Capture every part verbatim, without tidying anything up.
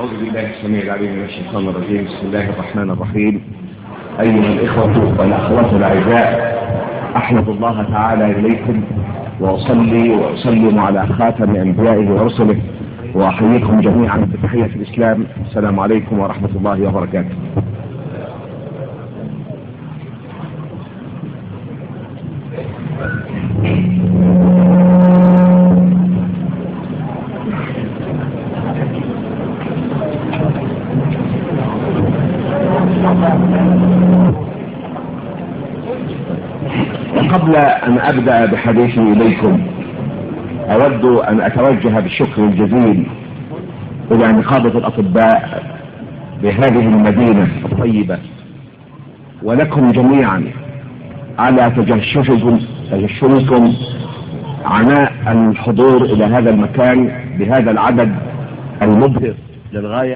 أعوذ بالله السميع العليم من الشيطان الرجيم. بسم الله الرحمن الرحيم. أيها الإخوة والأخوات الأعزاء، أحمد الله تعالى إليكم وأصلي وأسلم على خاتم أنبيائه ورسله، وأحييكم جميعا بتحية الإسلام. السلام عليكم ورحمة الله وبركاته. وقبل أن أبدأ بحديثي إليكم أود أن أتوجه بالشكر الجزيل إلى نقابة الأطباء بهذه المدينة الطيبة ولكم جميعا على تجشفكم تجشفكم عناء الحضور إلى هذا المكان بهذا العدد المبهر للغاية،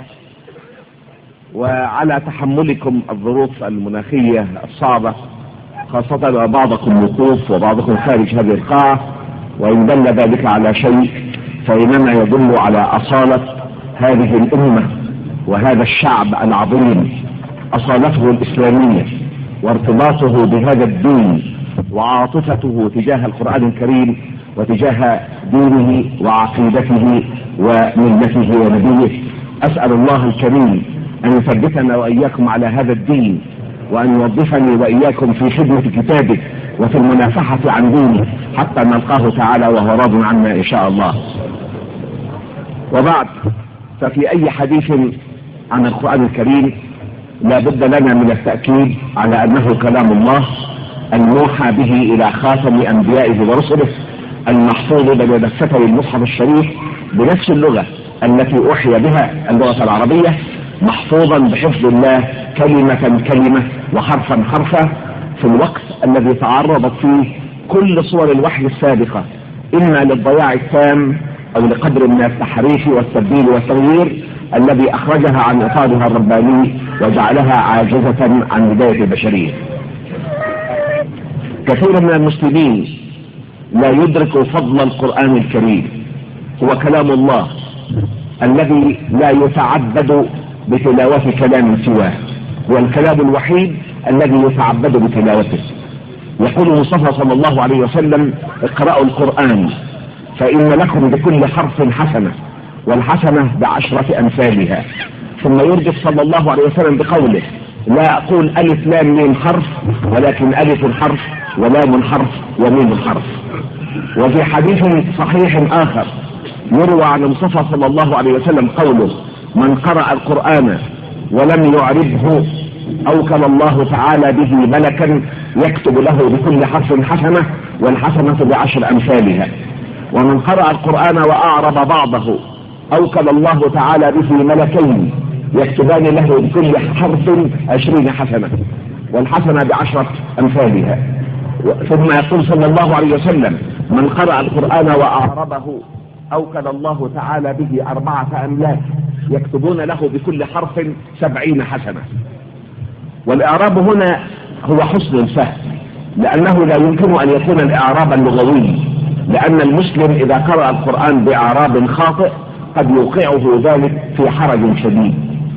وعلى تحملكم الظروف المناخية الصعبة، خاصة وبعضكم وقوف وبعضكم خارج هذه القاعة. وإن دل ذلك على شيء فإنما يدل على أصالة هذه الأمة وهذا الشعب العظيم، أصالته الإسلامية وارتباطه بهذا الدين وعاطفته تجاه القرآن الكريم وتجاه دينه وعقيدته وملته ونبيه. أسأل الله الكريم أن يثبتنا وإياكم على هذا الدين، وأن يوظفني وإياكم في خدمة كتابه وفي المنافحة عن دينه حتى نلقاه تعالى وهو راض عنا إن شاء الله. وبعد، ففي أي حديث عن القرآن الكريم لا بد لنا من التأكيد على أنه كلام الله الموحى به إلى خاتم أنبيائه ورسله، المحفوظ بين دفتي المصحف الشريف بنفس اللغة التي أوحي بها، اللغة العربية، محفوظا بحفظ الله كلمة كلمة وحرفا حرفا في الوقت الذي تعرضت فيه كل صور الوحي السابقة إما للضياع التام أو لقدر من التحريف والتبديل والتغيير الذي أخرجها عن إطارها الرباني وجعلها عاجزة عن بداية البشرية. كثير من المسلمين لا يدرك فضل القرآن الكريم. هو كلام الله الذي لا يتعبد بتلاوة كلام سواه، هو الكلام الوحيد الذي يتعبد بتلاوته. يقول المصطفى صلى الله عليه وسلم: اقرأوا القرآن فإن لكم بكل حرف حسنة والحسنة بعشرة أمثالها. ثم يرجع صلى الله عليه وسلم بقوله: لا أقول ألف لام ميم حرف، ولكن ألف حرف ولام حرف وميم حرف. وفي حديث صحيح آخر يروى عن المصطفى صلى الله عليه وسلم قوله: من قرأ القرآن ولم يعربه أوكل الله تعالى به ملكا يكتب له بكل حرف حسنة والحسنة بعشر أمثالها. ومن قرأ القرآن وأعرب بعضه أوكل الله تعالى به ملكين يكتبان له بكل حرف عشرين حسنة والحسنة بعشرة أمثالها. ثم يقول صلى الله عليه وسلم: من قرأ القرآن وأعربه أوكل الله تعالى به أربعة أملاك يكتبون له بكل حرف سبعين حسنة. والإعراب هنا هو حسن الفهم، لأنه لا يمكن أن يكون الإعراب اللغوي، لأن المسلم إذا قرأ القرآن بإعراب خاطئ قد يوقعه ذلك في حرج شديد.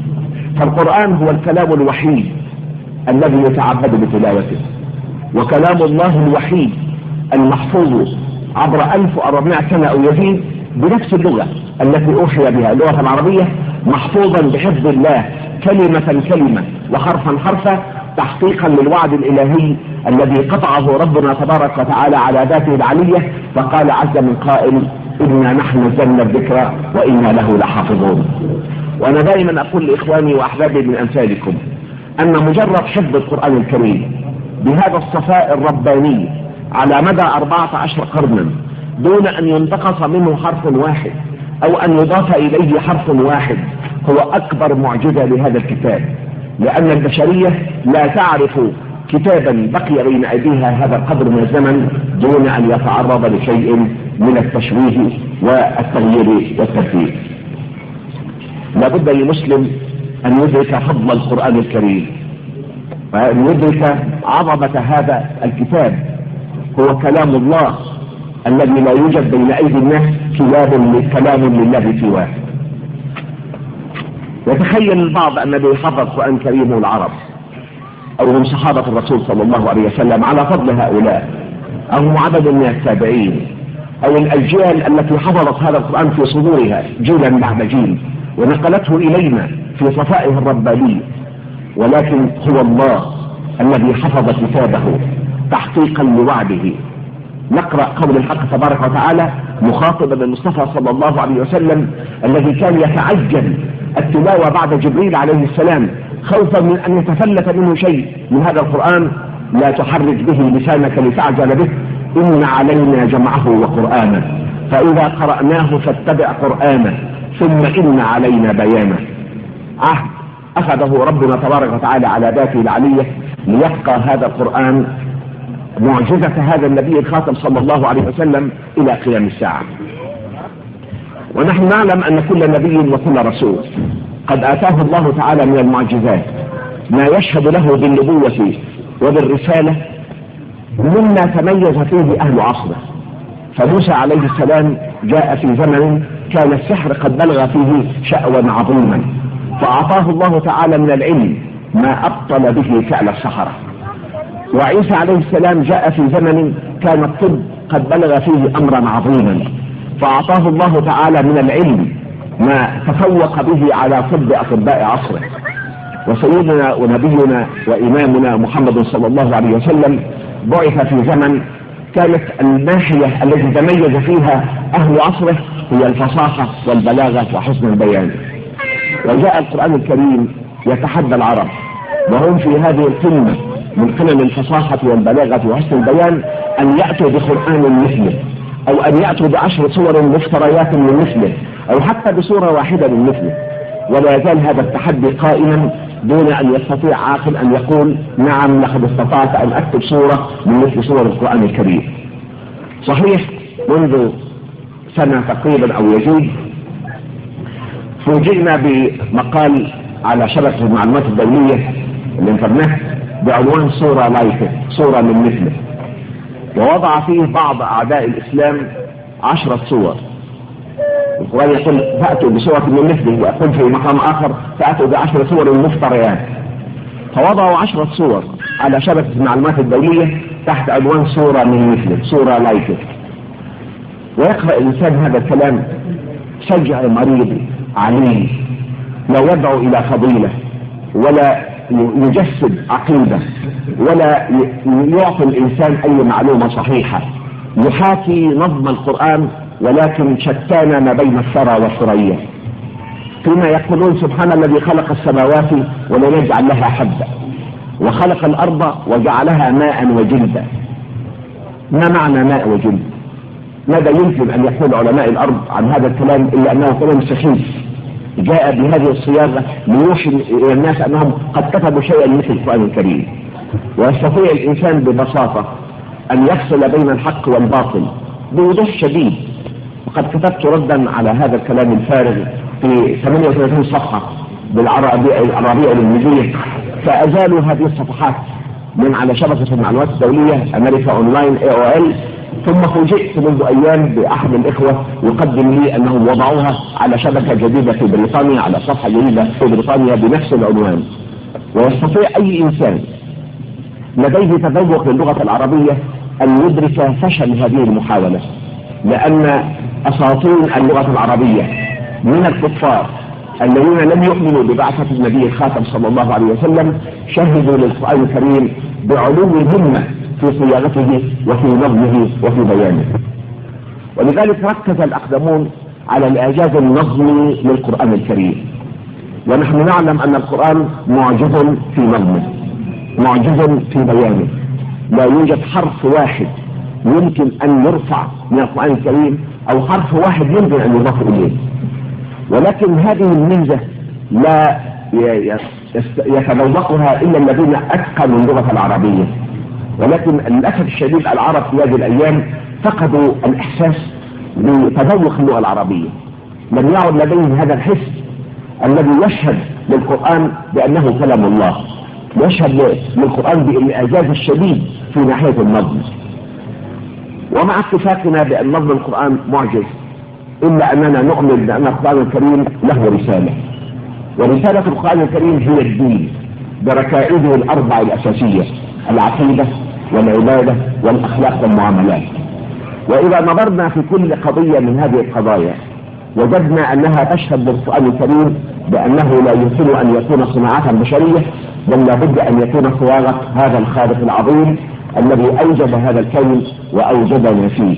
فالقرآن هو الكلام الوحيد الذي يتعبد بتلاوته، وكلام الله الوحيد المحفوظ عبر ألف وأربعمائة سنة أو يزيد بنفس اللغة التي أوحي بها، اللغة العربية، محفوظا بحفظ الله كلمة كلمة وحرفا حرفا، تحقيقا للوعد الإلهي الذي قطعه ربنا تبارك وتعالى على ذاته العلية، فقال عز من قائل: إنا نحن نزلنا الذكر وإنا له لحافظون. وأنا دائما أقول لإخواني وأحبابي من أمثالكم أن مجرد حفظ القرآن الكريم بهذا الصفاء الرباني على مدى أربعة عشر قرنا دون أن ينتقص منه حرف واحد أو أن يضاف إليه حرف واحد هو أكبر معجزة لهذا الكتاب، لأن البشرية لا تعرف كتابا بقي بين أيديها هذا القدر من الزمن دون أن يتعرض لشيء من التشويه والتغيير والتبديل. لابد للمسلم أن يدرك فضل القرآن الكريم وأن يدرك عظمة هذا الكتاب. هو كلام الله الذي لا يوجد بين أيدي الناس كلام كلام لله سواه. يتخيل البعض أن الذي حفظ القرآن الكريم العرب أو هم صحابة الرسول صلى الله عليه وسلم على فضل هؤلاء، أو هم عدد من التابعين، أو الأجيال التي حفظت هذا القرآن في صدورها جيلا بعد جيل ونقلته إلينا في صفائه الرباني. ولكن هو الله الذي حفظ كتابه تحقيقا لوعده. نقرأ قول الحق تبارك وتعالى مخاطبا المصطفى صلى الله عليه وسلم الذي كان يتعجل التلاوة بعد جبريل عليه السلام خوفا من أن يتفلت منه شيء من هذا القرآن: لا تحرك به لسانك لتعجل به، إن علينا جمعه وقرآنه، فإذا قرأناه فاتبع قرآنه، ثم إن علينا بيانه. عهد أخذه ربنا تبارك وتعالى على ذاته العلية ليبقى هذا القرآن معجزة هذا النبي الخاتم صلى الله عليه وسلم إلى قيام الساعة. ونحن نعلم أن كل نبي وكل رسول قد آتاه الله تعالى من المعجزات ما يشهد له بالنبوة وبالرسالة مما تميز فيه أهل عصره. فموسى عليه السلام جاء في زمن كان السحر قد بلغ فيه شأوا عظيما، فأعطاه الله تعالى من العلم ما أبطل به فعل السحرة. وعيسى عليه السلام جاء في زمن كان الطب قد بلغ فيه أمرا عظيما، فأعطاه الله تعالى من العلم ما تفوق به على طب أطباء عصره. وسيدنا ونبينا وإمامنا محمد صلى الله عليه وسلم بعث في زمن كانت الناحية التي تميز فيها أهل عصره هي الفصاحة والبلاغة وحسن البيان. وجاء القرآن الكريم يتحدى العرب وهم في هذه القمة من قمم الفصاحة والبلاغة وحسن البيان أن يأتوا بقرآن مثله، أو أن يأتوا بعشر صور مفتريات من مثله، أو حتى بصورة واحدة من مثله. ولا يزال هذا التحدي قائما دون أن يستطيع عاقل أن يقول نعم لقد استطعت أن أكتب صورة من مثل صور القرآن الكريم. صحيح منذ سنة تقريبا أو يزيد فوجئنا بمقال على شبكة المعلومات الدولية الانترنت بعنوان صورة لايكة، صورة من مثله، ووضع فيه بعض أعداء الإسلام عشرة صور. القرآن يقول فأتوا بصورة من مثله، ويقول في مقام آخر فأتوا بعشر صور مفتريات. فوضعوا عشرة صور على شبكة المعلومات الدولية تحت عنوان صورة من مثله، صورة لايكة. ويقرأ الإنسان هذا الكلام شجع مريض عليم لا يدعو إلى فضيلة ولا يجسد عقيدة ولا يعطي الإنسان أي معلومة صحيحة، يحاكي نظم القرآن ولكن شتان ما بين الثرى والثريا، فيما يقولون سبحان الذي خلق السماوات ولم يجعل لها حبا وخلق الأرض وجعلها ماء وجلدا. ما معنى ماء وجلد؟ ماذا يمكن أن يقول علماء الأرض عن هذا الكلام إلا أنه كلام سخيف جاء بهذه الصياغة ليوحي إلى الناس أنهم قد كتبوا شيئا مثل القرآن الكريم. ويستطيع الإنسان ببساطة أن يفصل بين الحق والباطل بوضوح شديد. وقد كتبت ردا على هذا الكلام الفارغ في ثمانية وثلاثين صفحة بالعربية العربية والإنجليزية، فأزالوا هذه الصفحات من على شبكة المعلومات الدولية أمريكا أونلاين إيه أو إل. ثم فوجئت منذ أيام بأحد الإخوة يقدم لي أنهم وضعوها على شبكة جديدة في بريطانيا، على صفحة جديدة في بريطانيا بنفس العنوان. ويستطيع أي إنسان لديه تذوق للغة العربية أن يدرك فشل هذه المحاولة، لأن أساطين اللغة العربية من الكفار الذين لم يؤمنوا ببعثة النبي الخاتم صلى الله عليه وسلم شهدوا للقرآن الكريم بعلو الهمة في صياغته وفي نظمه وفي بيانه. ولذلك ركز الأقدمون على الإعجاز النظمي للقرآن الكريم. ونحن نعلم أن القرآن معجز في نظمه، معجز في بيانه. لا يوجد حرف واحد يمكن أن يرفع من القرآن الكريم أو حرف واحد يمكن أن يضاف إليه. ولكن هذه الميزة لا يتذوقها إلا الذين أتقنوا اللغة العربية. ولكن للأسف الشديد العرب في هذه الأيام فقدوا الإحساس بتذوق اللغة العربية، لم يعد لديهم هذا الحس الذي يشهد للقرآن بأنه كلام الله، يشهد للقرآن بالإعجاز الشديد في ناحية النظم. ومع اتفاقنا بأن نظم القرآن معجز، إلا أننا نؤمن بأن القرآن الكريم له رسالة، ورسالة القرآن الكريم هي الدين بركائزه الأربع الأساسية: العقيدة والعبادة والأخلاق والمعاملات. وإذا نظرنا في كل قضية من هذه القضايا وجدنا أنها تشهد للقرآن الكريم بأنه لا يمكن أن يكون صناعة بشرية، بل لابد أن يكون صياغة هذا الخالق العظيم الذي أوجد هذا الكون وأوجدنا فيه.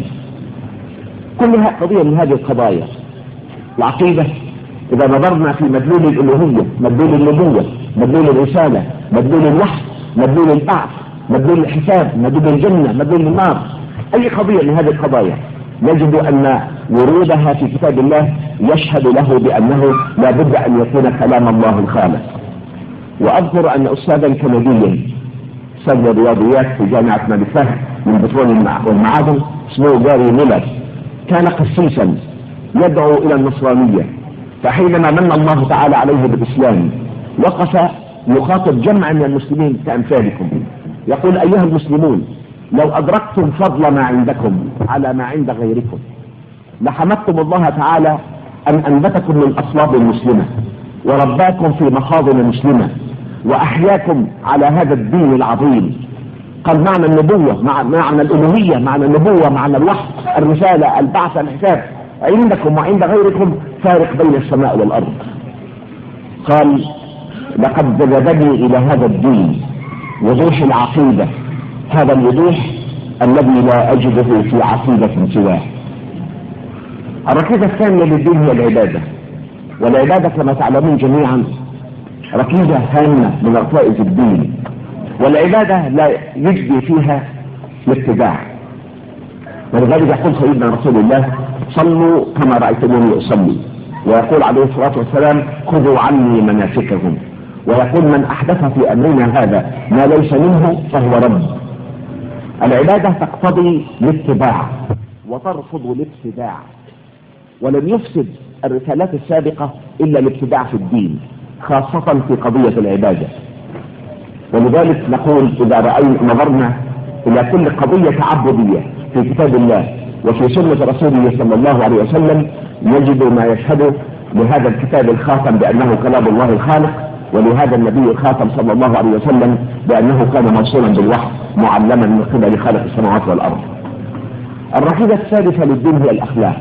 كل قضية من هذه القضايا، العقيدة إذا نظرنا في مدلول الألوهية، مدلول النبوة، مدلول الرسالة، مدلول الوحي، مدلول البعث، مدلول الحساب، مدلول الجنة، مدلول النار، أي قضية من هذه القضايا نجد أن ورودها في كتاب الله يشهد له بأنه لا بد أن يكون كلام الله الخالق. وأذكر أن أستاذا كنديا أستاذ الرياضيات في جامعة ملك فهد من بترول والمعادن اسمه جاري ميلر، كان قسيسا يدعو إلى النصرانية، فحينما من الله تعالى عليه بالإسلام وقف يخاطب جمع من المسلمين كأمثالكم يقول: أيها المسلمون، لو أدركتم فضل ما عندكم على ما عند غيركم لحمدتم الله تعالى أن أنبتكم من أصلاب مسلمة ورباكم في مخاضن مسلمة وأحياكم على هذا الدين العظيم. قال: معنى النبوة، معنى الألوهية، معنى النبوة، معنى الوحي، الرسالة، البعث، الحساب، عندكم وعند غيركم فارق بين السماء والأرض. قال: لقد جذبني إلى هذا الدين وضوح العقيدة، هذا الوضوح الذي لا أجده في عقيدة سواه. الركيزة الثانية للدين هي العبادة، والعبادة كما تعلمون جميعا ركيزة هامة من ركائز الدين، والعبادة لا يجدي فيها الاتباع، ولذلك يقول سيدنا رسول الله: صلوا كما رأيتموني أصلي، ويقول عليه الصلاة والسلام: خذوا عني مناسككم، ويقول: من أحدث في أمرنا هذا ما ليس منه فهو رد. العبادة تقتضي الاتباع وترفض الابتداع، ولم يفسد الرسالات السابقة إلا الابتداع في الدين، خاصة في قضية العبادة. ولذلك نقول إذا رأينا نظرنا إلى كل قضية تعبدية في كتاب الله وفي سنة رسوله صلى الله عليه وسلم نجد ما يشهد لهذا الكتاب الخاتم بأنه كلام الله الخالق، ولهذا النبي الخاتم صلى الله عليه وسلم بأنه كان موصولا بالوحي معلما من قبل خالق السماوات والأرض. الركيزة الثالثة للدين هي الأخلاق،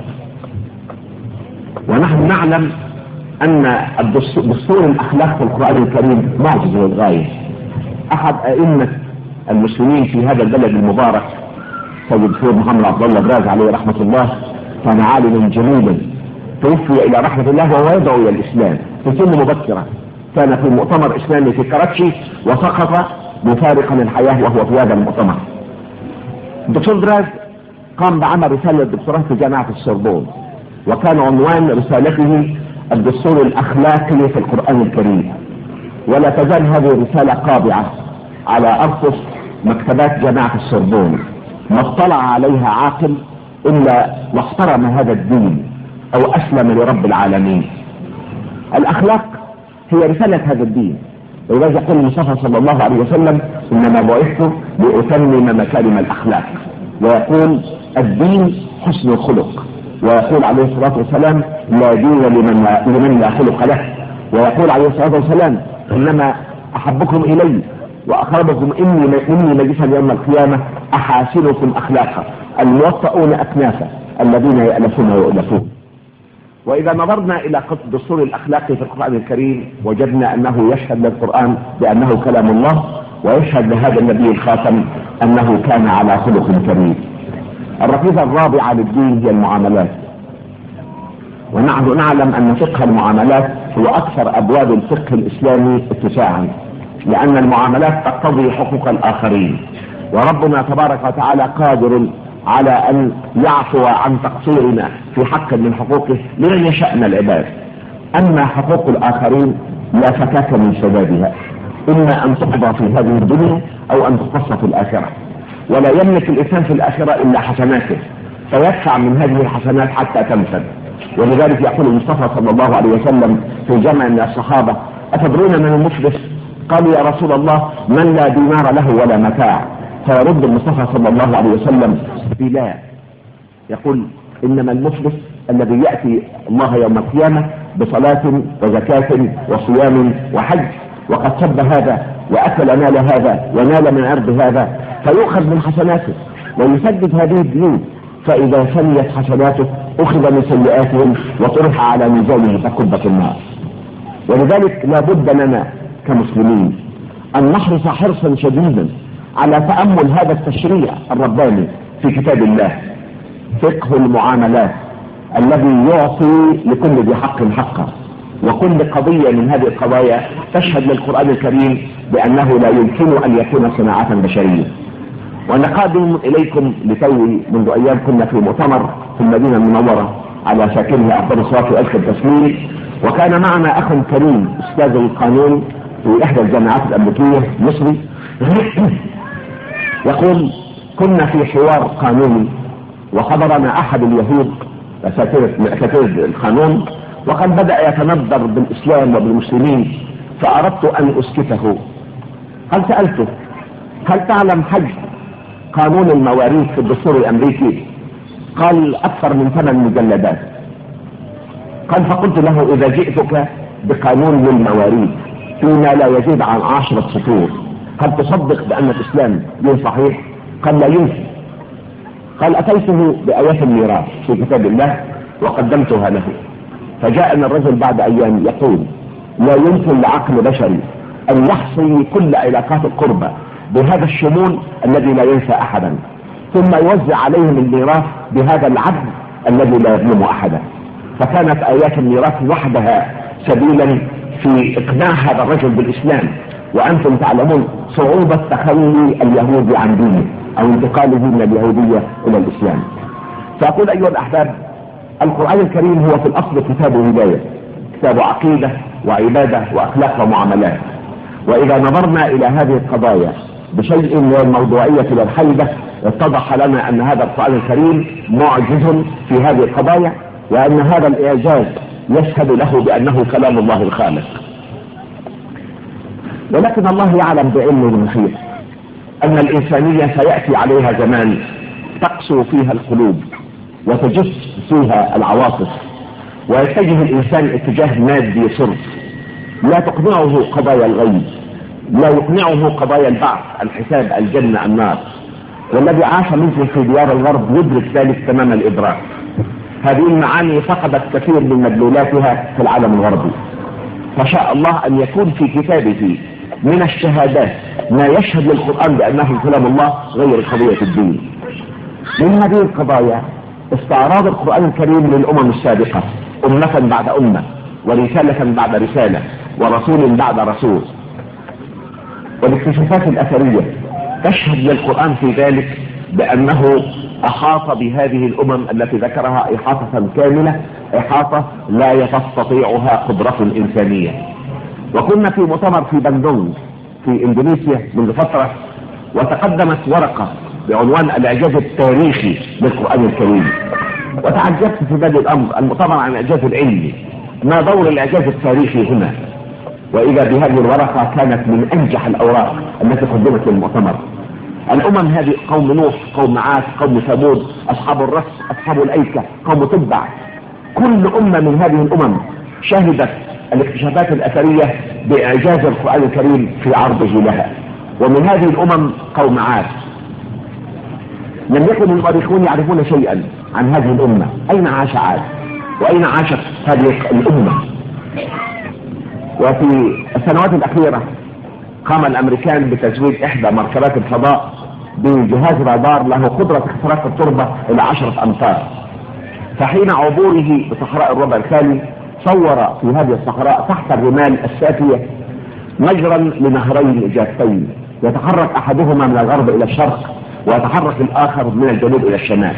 ونحن نعلم أن دستور الأخلاق في القرآن الكريم معجز للغاية. أحد أئمة المسلمين في هذا البلد المبارك سيد الدكتور محمد عبد الله براز عليه رحمة الله كان عالما جليلا، توفي إلى رحمة الله وهو يدعو إلى الإسلام في سن مبكرة. كان في مؤتمر إسلامي في كراتشي وسقط مفارقا الحياة وهو في هذا المؤتمر. الدكتور براز قام بعمل رسالة الدكتوراه في جامعة السوربون، وكان عنوان رسالته الدستور الأخلاقي في القرآن الكريم. ولا تزال هذه الرسالة قابعة على أرفف مكتبات جامعة السوربون، ما اطلع عليها عاقل إلا واحترم هذا الدين أو أسلم لرب العالمين. الأخلاق هي رسالة هذا الدين، ولذلك يقول المصطفى صلى الله عليه وسلم: إنما بعثت لأتمم مكارم الأخلاق، ويقول الدين حسن الخلق، ويقول عليه الصلاة والسلام: لا دين لمن لا, لمن لا خلق له، ويقول عليه الصلاة والسلام: إنما أحبكم إلي وأقربكم إني مني مجلسا يوم القيامة أحاسنكم أخلاقا الموطئون أكنافا الذين يألفون ويؤلفون. وإذا نظرنا إلى دستور الأخلاق في القرآن الكريم وجدنا أنه يشهد للقرآن بأنه كلام الله، ويشهد لهذا النبي الخاتم أنه كان على خلق كريم. الركيزة الرابعة للدين هي المعاملات، ونحن نعلم أن فقه المعاملات هو أكثر أبواب الفقه الإسلامي اتساعا، لأن المعاملات تقتضي حقوق الآخرين، وربنا تبارك وتعالى قادر على أن يعفو عن تقصيرنا في حق من حقوقه لمن يشاء من العباد. أما حقوق الآخرين لا فكاك من سببها، إما أن تقضى في هذه الدنيا أو أن تقص في الآخرة، ولا يملك الإنسان في الآخرة إلا حسناته فيدفع من هذه الحسنات حتى تنفذ. ولذلك يقول المصطفى صلى الله عليه وسلم في جمع من الصحابة: أتدرون من المفلس؟ قالوا: يا رسول الله من لا دينار له ولا متاع. فيرد المصطفى صلى الله عليه وسلم بلا، يقول: إنما المفلس الذي يأتي الله يوم القيامة بصلاة وزكاة وصيام وحج، وقد سب هذا وأكل مال هذا ونال من عرض هذا، فيؤخذ من حسناته ويسدد هذه الديون، فإذا سنيت حسناته أخذ من سيئاتهم وطرح على ميزانه فكب في النار. ولذلك لا بد لنا كمسلمين أن نحرص حرصا شديدا على تأمل هذا التشريع الرباني في كتاب الله، فقه المعاملات الذي يعطي لكل ذي حق حقه، وكل قضية من هذه القضايا تشهد للقرآن الكريم بأنه لا يمكن أن يكون صناعة بشرية. وأنا قادم إليكم لتوي منذ أيام كنا في مؤتمر في المدينة المنورة على ساكنها أفضل الصلاة وأزكى التسليم، وكان معنا أخ كريم أستاذ القانون في إحدى الجامعات الأمريكية مصري يقول: كنا في حوار قانوني وحضرنا أحد اليهود أساتذة القانون وقد بدأ يتندر بالإسلام وبالمسلمين، فأردت أن أسكته. هل سألته: هل تعلم حجم قانون المواريث في الدستور الأمريكي؟ قال: أكثر من ثمان مجلدات. قال: فقلت له: إذا جئتك بقانون للمواريث فيما لا يزيد عن عشرة سطور، هل تصدق بأن الإسلام دين صحيح؟ قال: لا يمكن. قال: أتيته بآيات الميراث في كتاب الله وقدمتها له، فجاءنا الرجل بعد أيام يقول: لا يمكن لعقل بشري أن يحصي كل علاقات القربى بهذا الشمول الذي لا ينسى أحدا، ثم يوزع عليهم الميراث بهذا العدل الذي لا يظلم أحدا. فكانت آيات الميراث وحدها سبيلا في إقناع هذا الرجل بالإسلام. وأنتم تعلمون صعوبة تخلي اليهود عن دينه أو انتقاله من اليهودية إلى الإسلام. فأقول أيها الأحباب، القرآن الكريم هو في الأصل كتاب هداية، كتاب عقيدة وعبادة وأخلاق ومعاملات. وإذا نظرنا إلى هذه القضايا بشيء من الموضوعية والحيدة اتضح لنا أن هذا القرآن الكريم معجز في هذه القضايا، وأن هذا الإعجاز يشهد له بأنه كلام الله الخالق. ولكن الله يعلم بعلمه المحيط أن الإنسانية سيأتي عليها زمان تقسو فيها القلوب وتجس فيها العواطف، ويتجه الإنسان اتجاه مادي صرف، لا تقنعه قضايا الغيب، لا يقنعه قضايا البعث، الحساب، الجنة، النار. والذي عاش منكم في ديار الغرب يدرك ذلك تمام الإدراك. هذه المعاني فقدت كثير من مدلولاتها في العالم الغربي، فشاء الله أن يكون في كتابه من الشهادات ما يشهد للقرآن بأنه كلام الله غير قضية الدين. من هذه القضايا استعراض القرآن الكريم للأمم السابقة أمة بعد أمة، ورسالة بعد رسالة، ورسول بعد رسول. والاكتشافات الأثرية تشهد للقرآن في ذلك بأنه أحاط بهذه الأمم التي ذكرها إحاطة كاملة، إحاطة لا تستطيعها قدرة إنسانية. وكنا في مؤتمر في بندونغ في إندونيسيا منذ فترة، وتقدمت ورقة بعنوان الإعجاز التاريخي للقرآن الكريم، وتعجبت في بدء الأمر المؤتمر عن الإعجاز العلمي، ما دور الإعجاز التاريخي هنا؟ وإذا بهذه الورقة كانت من أنجح الأوراق التي قدمت للمؤتمر. الأمم هذه قوم نوح، قوم عاد، قوم ثمود، أصحاب الرس، أصحاب الأيكة، قوم تبع، كل أمة من هذه الأمم شهدت الاكتشافات الأثرية بإعجاز القرآن الكريم في عرضه لها. ومن هذه الأمم قوم عاد، لم يكن المؤرخون يعرفون شيئا عن هذه الأمة، أين عاش عاد وأين عاشت هذه الأمة. وفي السنوات الأخيرة قام الأمريكان بتزويد إحدى مركبات الفضاء بجهاز رادار له قدرة اختراق التربة إلى عشرة أمتار، فحين عبوره بصحراء الربع الخالي صور في هذه الصحراء تحت الرمال السافية مجرا لنهرين جافين، يتحرك أحدهما من الغرب إلى الشرق ويتحرك الآخر من الجنوب إلى الشمال.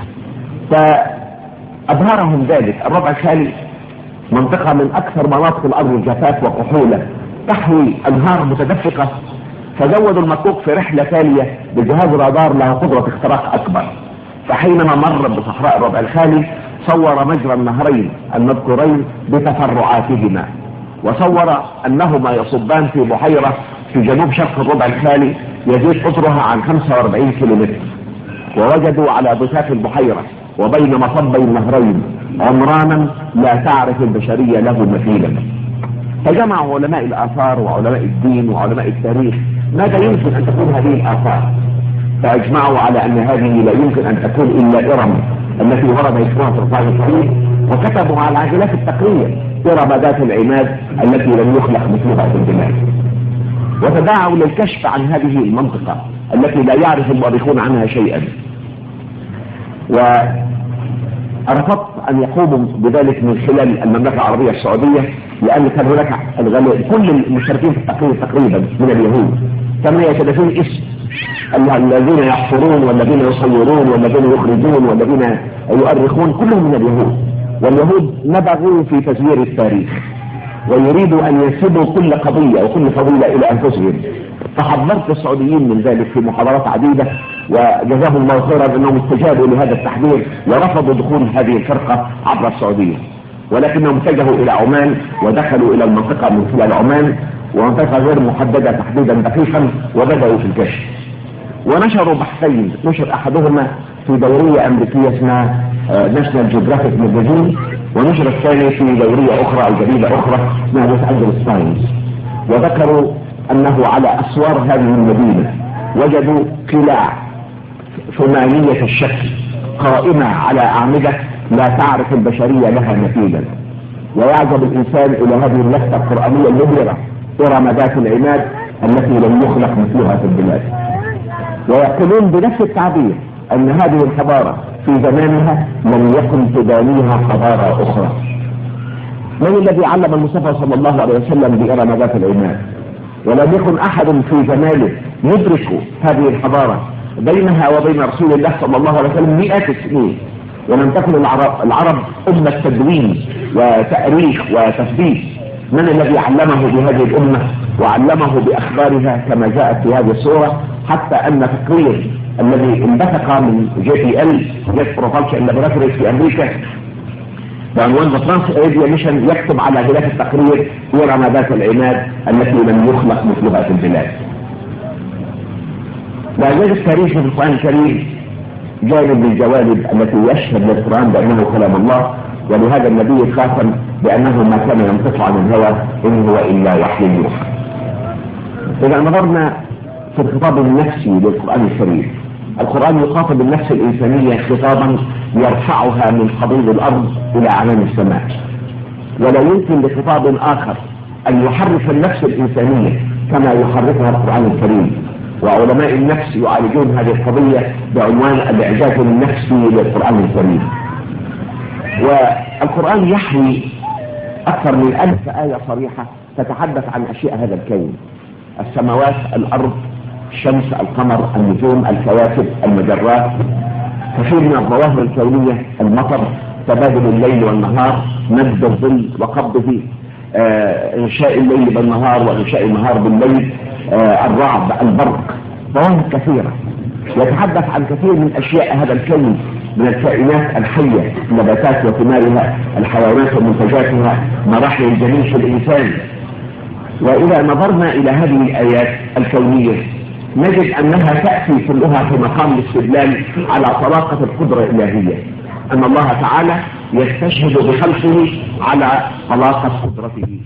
فأبهرهم ذلك. الربع الخالي منطقة من أكثر مناطق الأرض جفاف وكحولة، تحوي أنهار متدفقة، فزودوا المكوك في رحلة تالية بجهاز رادار له قدرة اختراق أكبر. فحينما مر بصحراء الربع الخالي صور مجرى النهرين المذكورين بتفرعاتهما، وصور أنهما يصبان في بحيرة في جنوب شرق الربع الخالي يزيد قطرها عن خمسة وأربعين كيلومتر. ووجدوا على ضفاف البحيرة وبين مصبي النهرين عمرانا لا تعرف البشرية له مثيلا. فجمع علماء الآثار وعلماء الدين وعلماء التاريخ ماذا يمكن أن تكون هذه الآثار، فأجمعوا على أن هذه لا يمكن أن تكون إلا إرم التي ورد ذكرها في القرآن الكريم، وكتبوا على العجلات التقرية إرم ذات العماد التي لم يخلق مثلها في البلاد. وتداعوا للكشف عن هذه المنطقة التي لا يعرف المؤرخون عنها شيئا، ورفضت أن يقوموا بذلك من خلال المملكة العربية السعودية، لأن كان هناك كل المشتركين في التقرير تقريبا من اليهود ثمانية وثلاثين اسم، الذين يحفرون والذين يصورون والذين يخرجون والذين يؤرخون كلهم من اليهود. واليهود نبغوا في تزوير التاريخ ويريدوا أن ينسبوا كل قضية وكل فضيلة إلى أنفسهم. فحذرت السعوديين من ذلك في محاضرات عديدة، وجزاهم الله خيرا أنهم استجابوا لهذا التحذير ورفضوا دخول هذه الفرقة عبر السعودية، ولكنهم اتجهوا إلى عمان ودخلوا إلى المنطقة من خلال عمان، ومنطقة غير محددة تحديدا دقيقا، وبدأوا في الكشف. ونشروا بحثين، نشر أحدهما في دورية أمريكية اسمها ناشونال جيوغرافيك ماجازين، ونشر الثاني في دورية أخرى أو جريدة أخرى اسمها لوس أنجلوس تايمز. وذكروا أنه على أسوار هذه المدينة وجدوا قلاع ثمانية الشكل قائمة على أعمدة لا تعرف البشرية لها مثيلا. ويعجب الإنسان إلى هذه اللفتة القرآنية المبهرة إرم ذات العماد التي لم يخلق مثلها في البلاد. ويقولون بنفس التعبير أن هذه الحضارة في زمانها لم يكن تدانيها حضارة أخرى. من الذي علم المصطفى صلى الله عليه وسلم بإرم ذات العماد؟ ولم يكن أحد في زمانه يدرك هذه الحضارة، بينها وبين رسول الله صلى الله عليه وسلم مئات السنين، ولم تكن العرب, العرب أمة تدوين وتأريخ وتثبيت. من الذي علمه بهذه الأمة وعلمه بأخبارها كما جاءت في هذه الصورة، حتى أن تقرير الذي انبثق من جي بي ال جيت بروبالشن لابوراتوري في أمريكا بعنوان ذا ترانس اريبيا ميشن يكتب على غلاف التقرير إرم ذات العماد التي لم يخلق مثلها في البلاد. وإعجاز التاريخ في القرآن الكريم جانب من الجوانب التي يشهد للقرآن بأنه كلام الله، ولهذا النبي خاتم بأنه ما كان ينطق عن الهوى إن هو إلا وحي يوحى. إذا نظرنا في الخطاب النفسي للقرآن الكريم، القرآن يخاطب النفس الإنسانية خطابا يرفعها من قضيب الأرض إلى أعلام السماء، ولا يمكن لخطاب آخر أن يحرك النفس الإنسانية كما يحركها القرآن الكريم. وعلماء النفس يعالجون هذه القضية بعنوان الإعجاز النفسي للقرآن الكريم. والقرآن يحوي أكثر من ألف آية صريحة تتحدث عن أشياء هذا الكون: السماوات، الأرض، الشمس، القمر، النجوم، الكواكب، المجرات، كثير من الظواهر الكونية، المطر، تبادل الليل والنهار، مد الظل وقبضه، آه، إنشاء الليل بالنهار وإنشاء النهار بالليل، آه، الرعد، البرق، ظواهر كثيرة. يتحدث عن كثير من أشياء هذا الكون من الكائنات الحية، النباتات وثمارها، الحيوانات ومنتجاتها، مراحل الجنين في الإنسان. وإذا نظرنا إلى هذه الآيات الكونية نجد أنها تأتي كلها في مقام الاستدلال على طلاقة القدرة الإلهية، أن الله تعالى يستشهد بخلقه على طلاقة قدرته.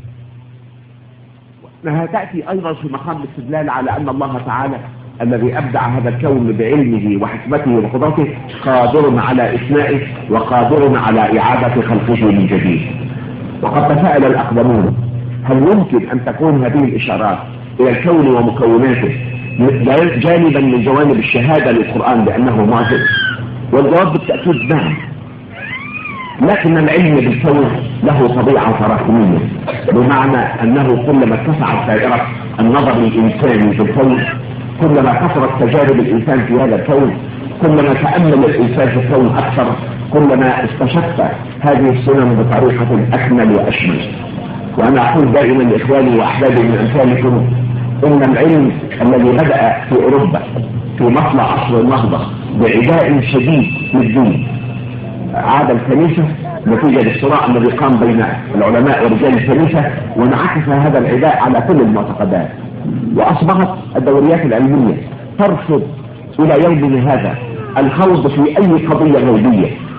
وأنها تأتي أيضا في مقام الاستدلال على أن الله تعالى الذي أبدع هذا الكون بعلمه وحكمته وقدرته قادر على إثنائه وقادر على إعادة خلقه من جديد. وقد تساءل الأقدمون: هل يمكن أن تكون هذه الإشارات إلى الكون ومكوناته جانبا من جوانب الشهادة للقرآن بأنه معجز؟ والجواب بالتأكيد نعم، لكن العلم بالكون له طبيعة تراكمية، بمعنى أنه كلما اتسعت دائرة النظر الإنساني في الكون، كلما كثرت تجارب الإنسان في هذا الكون، كلما تأمل الإنسان في الكون أكثر، كلما استشف هذه السنن بطريقة أكمل وأشمل. وأنا أقول دائما لإخواني وأحبابي من أمثالكم إن العلم الذي بدأ في أوروبا في مطلع عصر النهضة بعداء شديد للدين عاد الكنيسة نتيجة للصراع الذي قام بين العلماء ورجال الكنيسة، وانعكس هذا العداء على كل المعتقدات، وأصبحت الدوريات العلمية ترفض إلى يومنا هذا الخوض في أي قضية غيبية،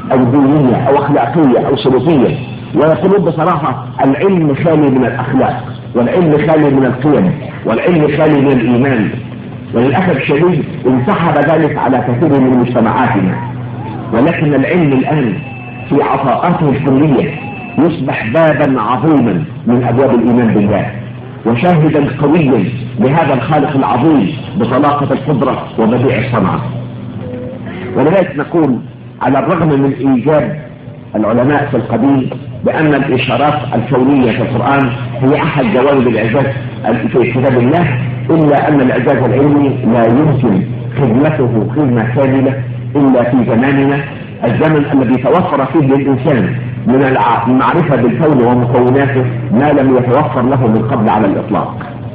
أو دينية أو أخلاقية أو سلوكية، ويقولون بصراحة العلم خالي من الأخلاق، والعلم خالي من القيم، والعلم خالي من الإيمان. وللأسف الشديد انسحب ذلك على كثير من مجتمعاتنا، ولكن العلم الآن في عطاءاته الكلية يصبح بابا عظيما من أبواب الإيمان بالله، وشاهدا قويا لهذا الخالق العظيم بطلاقة القدرة وبديع الصنعة. ولذلك نقول على الرغم من إيجاب العلماء في القديم بأن الإشارات الكونية في القرآن هي أحد جوانب الإعجاز في كتاب الله، إلا أن الإعجاز العلمي لا يمكن خدمته خدمة كاملة إلا في زماننا، الزمن الذي توفر فيه للإنسان من المعرفة بالكون ومكوناته ما لم يتوفر له من قبل على الإطلاق.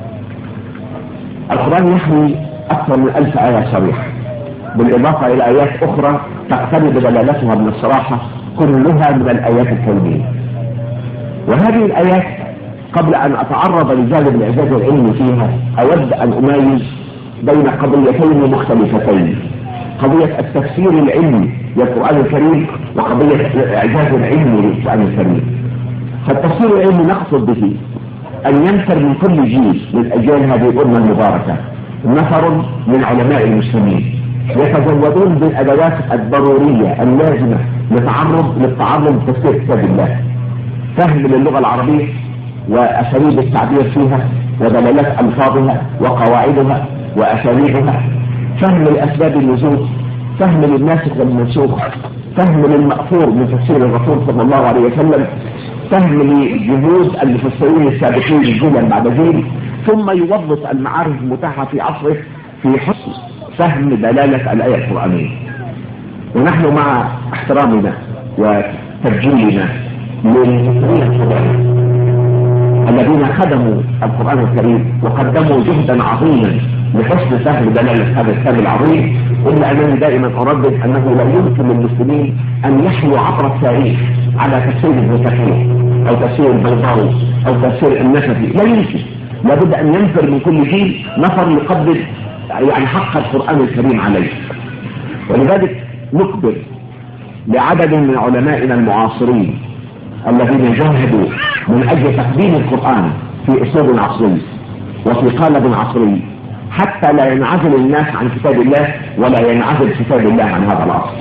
القرآن يحوي أكثر من ألف آية صريحة، بالإضافة إلى آيات أخرى تقترب دلالتها من الصراحة، كلها من الآيات الكونية. وهذه الآيات قبل أن أتعرض لجانب الإعجاز العلمي فيها أود أن أميز بين قضيتين مختلفتين: قضية التفسير العلمي للقرآن الكريم وقضية الإعجاز العلمي للقرآن الكريم. فالتفسير العلمي نقصد به أن ينفر من كل جيل من أجيال هذه الأمة المباركة نفر من علماء المسلمين يتزودون بالأدوات الضرورية اللازمة للتعرض للتعرض لتفسير كتاب الله: فهم للغة العربية وأساليب التعبير فيها ودلالات ألفاظها وقواعدها وأساليبها، فهم لأسباب النزول، فهم للناسخ والمنسوخ، فهم للمأثور من تفسير الرسول صلى الله عليه وسلم، فهم لجهود المفسرين السابقين جيلا بعد جيل، ثم يوظف المعارف المتاحة في عصره في حسن فهم دلالة الآية القرآنية. ونحن مع احترامنا وتبجيلنا للمفسرين الذين خدموا القرآن الكريم وقدموا جهدا عظيما لحسن فهم دلالة هذا الكتاب العظيم، إلا أنني دائما أردد أنه لا يمكن للمسلمين أن يحيوا عبر التاريخ على تفسير ابن كثير أو تفسير البيضاوي أو تفسير النسفي، لا يمكن. لابد أن ينفر من كل جيل نفر يقدر يعني حق القرآن الكريم عليه. ولذلك نكبر لعدد من علمائنا المعاصرين الذين جاهدوا من أجل تقديم القرآن في أسلوب عصري وفي قالب عصري، حتى لا ينعزل الناس عن كتاب الله ولا ينعزل كتاب الله عن هذا العصر.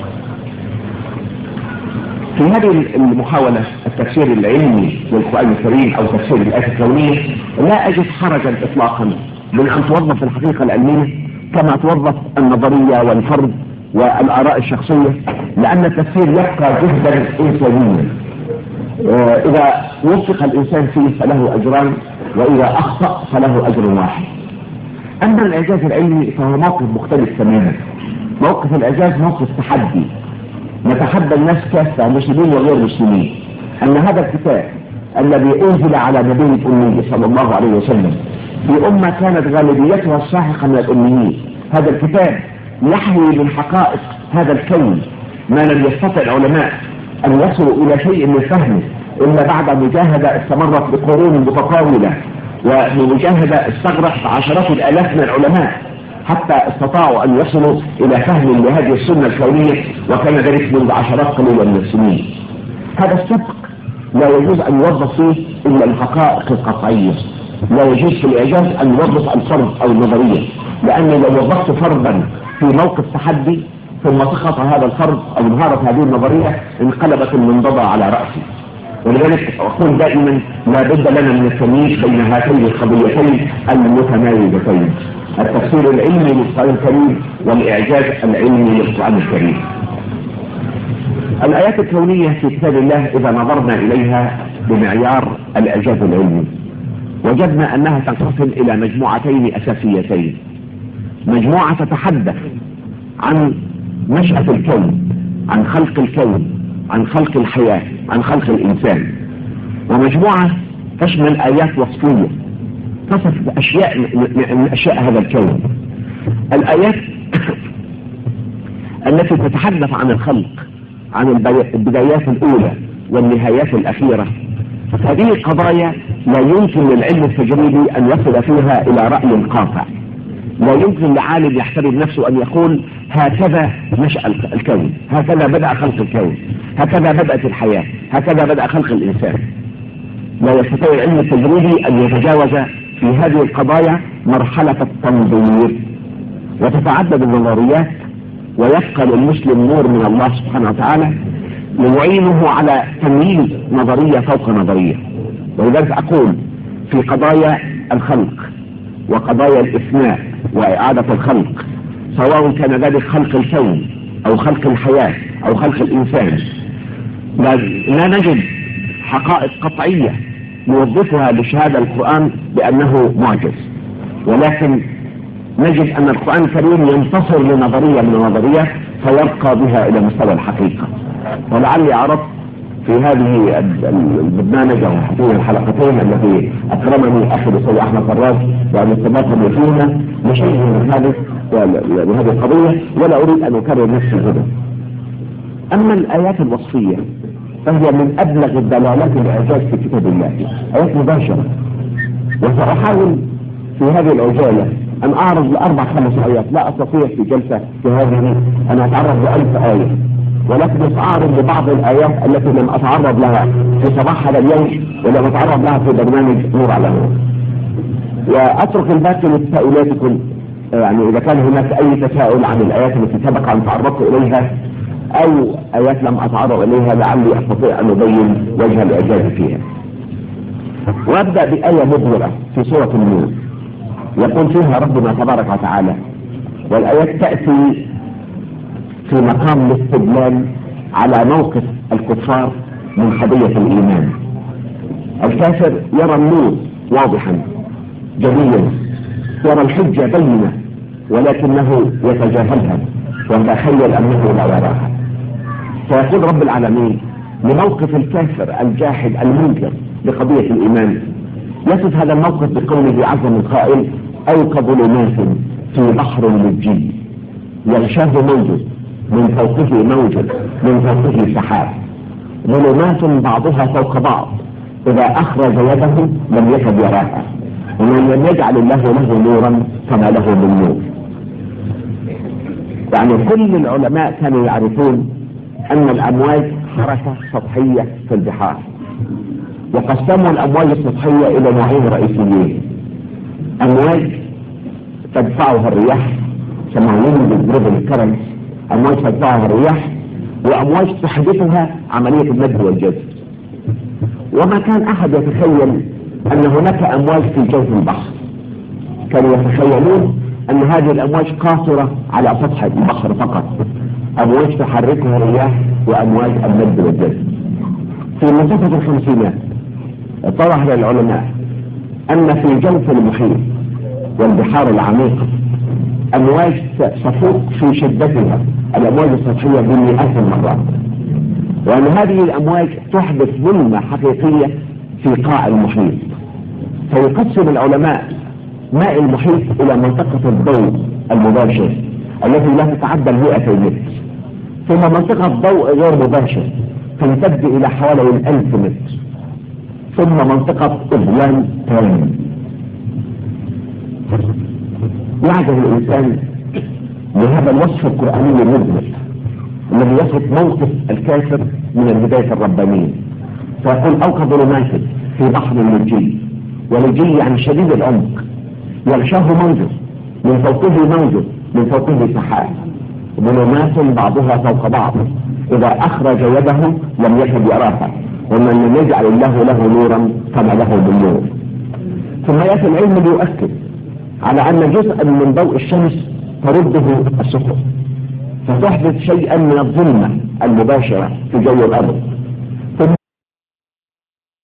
في هذه المحاولة التفسير العلمي للقرآن الكريم أو تفسير الآيات الكونية لا أجد حرجا إطلاقا من أن توظف الحقيقة العلمية كما توظف النظرية والفرد والآراء الشخصية، لأن التفسير يبقى جهدا إنسانيا إذا وفق الإنسان فيه فله أجران، وإذا أخطأ فله أجر واحد. أما الإعجاز العلمي فهو موقف مختلف تماما. موقف الإعجاز موقف تحدي، نتحدى الناس كافة مسلمين وغير مسلمين أن هذا الكتاب الذي أنزل على نبي الأمي صلى الله عليه وسلم في أمة كانت غالبيتها الساحقة من الأميين، هذا الكتاب يحوي من حقائق هذا الكون ما لم يستطع العلماء أن يصلوا إلى شيء من فهمه إلا بعد مجاهدة استمرت بقرون متطاولة، ومجاهدة استغرقت عشرات الآلاف من العلماء حتى استطاعوا أن يصلوا إلى فهم لهذه السنة الكونية، وكان ذلك منذ عشرات قليلة من السنين. هذا السبق لا يجوز أن يوظف فيه إلا الحقائق القطعية، لا يجوز في الإعجاز أن يوظف الفرد أو النظرية، لأن لو وظفت فردا في موقف تحدي ثم سقط هذا الفرد أو انهارت هذه النظرية انقلبت المنضدة على رأسي. ولذلك أقول دائما لا بد لنا من التمييز بين هاتين القضيتين المتمايزتين: التفسير العلمي للقرآن الكريم والإعجاز العلمي للقرآن الكريم. الآيات الكونية في كتاب الله إذا نظرنا إليها بمعيار الإعجاز العلمي وجدنا أنها تنقسم إلى مجموعتين أساسيتين: مجموعة تتحدث عن نشأة الكون، عن خلق الكون، عن خلق الحياة، عن خلق الإنسان، ومجموعة تشمل آيات وصفية تصف أشياء من أشياء هذا الكون. الآيات التي تتحدث عن الخلق، عن البدايات الأولى والنهايات الأخيرة، هذه قضايا لا يمكن للعلم التجريبي أن يصل فيها إلى رأي قاطع، لا يمكن لعالم يحترم نفسه أن يقول هكذا نشأ الكون، هكذا بدأ خلق الكون، هكذا بدأت الحياة، هكذا بدأ خلق الإنسان. لا يستطيع العلم التجريبي أن يتجاوز في هذه القضايا مرحلة التنظير، وتتعدد النظريات، ويبقى للمسلم نور من الله سبحانه وتعالى يعينه على تمييز نظرية فوق نظرية. ولذلك أقول في قضايا الخلق وقضايا الإثناء وإعادة الخلق، سواء كان ذلك خلق الكون أو خلق الحياة أو خلق الإنسان، لا نجد حقائق قطعية نوظفها لشهادة القرآن بأنه معجز، ولكن نجد أن القرآن الكريم ينتصر لنظرية من النظريات فيرقى بها إلى مستوى الحقيقة. ولعلي عرضت في هذه البرنامج أو هذه الحلقتين التي أكرمني أخي الأستاذ أحمد فراج وأن استضافني فيها لشيء من هذه لهذه القضية، ولا أريد أن أكرر نفسي هنا. أما الآيات الوصفية فهي من أبلغ الدلالات الإعجاز في كتاب الله، آيات مباشرة. وسأحاول في هذه العجالة أن أعرض لأربع خمس آيات، لا أستطيع في جلسة في هذه أن أتعرض لألف آية، ولكن سأعرض لبعض الآيات التي لم أتعرض لها في صباح هذا اليوم ولم أتعرض لها في برنامج نور على نور. وأترك الباقي لتساؤلاتكم، يعني إذا كان هناك أي تساؤل عن الآيات التي سبق أن تعرضت إليها أو آيات لم أتعرض إليها لعلي أستطيع أن أبين وجه الإعجاز فيها. وأبدأ بآية مبهرة في سورة النور يقول فيها ربنا تبارك وتعالى، والآيات تأتي في مقام الاستدلال على موقف الكفار من قضية الإيمان. الكافر يرى النور واضحا جليا، يرى الحجة بينة، ولكنه يتجاهلها ويتخيل أنه لا يراها. فيقول رب العالمين لموقف الكافر الجاحد المنكر لقضية الإيمان، يصف هذا الموقف بقوله عز من قائل أو كظلمات في بحر لجي يغشاه موج من فوقه موج من فوقه سحاب ظلمات بعضها فوق بعض إذا أخرج يده لم يكد يراها ومن لم يجعل الله له نورا فما له من نور. يعني كل العلماء كانوا يعرفون أن الأمواج حركة سطحية في البحار، وقسموا الأمواج السطحية إلى نوعين رئيسيين: أمواج تدفعها الرياح سماوين بالدربل الكرم، أمواج تدفعها الرياح، وأمواج تحدثها عملية المد والجذب. وما كان أحد يتخيل أن هناك أمواج في جوف البحر، كانوا يتخيلون أن هذه الأمواج قاصرة على سطح البحر فقط، أمواج تحركها الرياح وأمواج المد والجذب. في منتصف الخمسينات اتضح للعلماء أن في جوف المحيط والبحار العميقة أمواج تفوق في شدتها الأمواج السطحية بمئات المرات، وأن هذه الأمواج تحدث ظلمة حقيقية في قاع المحيط. فيقسم العلماء ماء المحيط إلى منطقة الضوء المباشر التي لا تتعدى مئتي متر، ثم منطقة ضوء غير مباشر تمتد إلى حوالي الألف متر، ثم منطقة إظلام تام. يعجب الإنسان لهذا الوصف القرآني المذهل الذي يصف موقف الكافر من الهداية الربانية، فيقول أو كظلمات في بحر لجي، ولجي يعني شديد العمق، يغشاه موج من فوقه موج من فوقه سحاب ظلمات بعضها فوق بعض إذا أخرج يده لم يكد يراها ومن لم يجعل الله له نورا فما له من نور. ثم يأتي العلم ليؤكد على أن جزءا من ضوء الشمس ترده السحب فتحدث شيئا من الظلمة المباشرة في جو الأرض،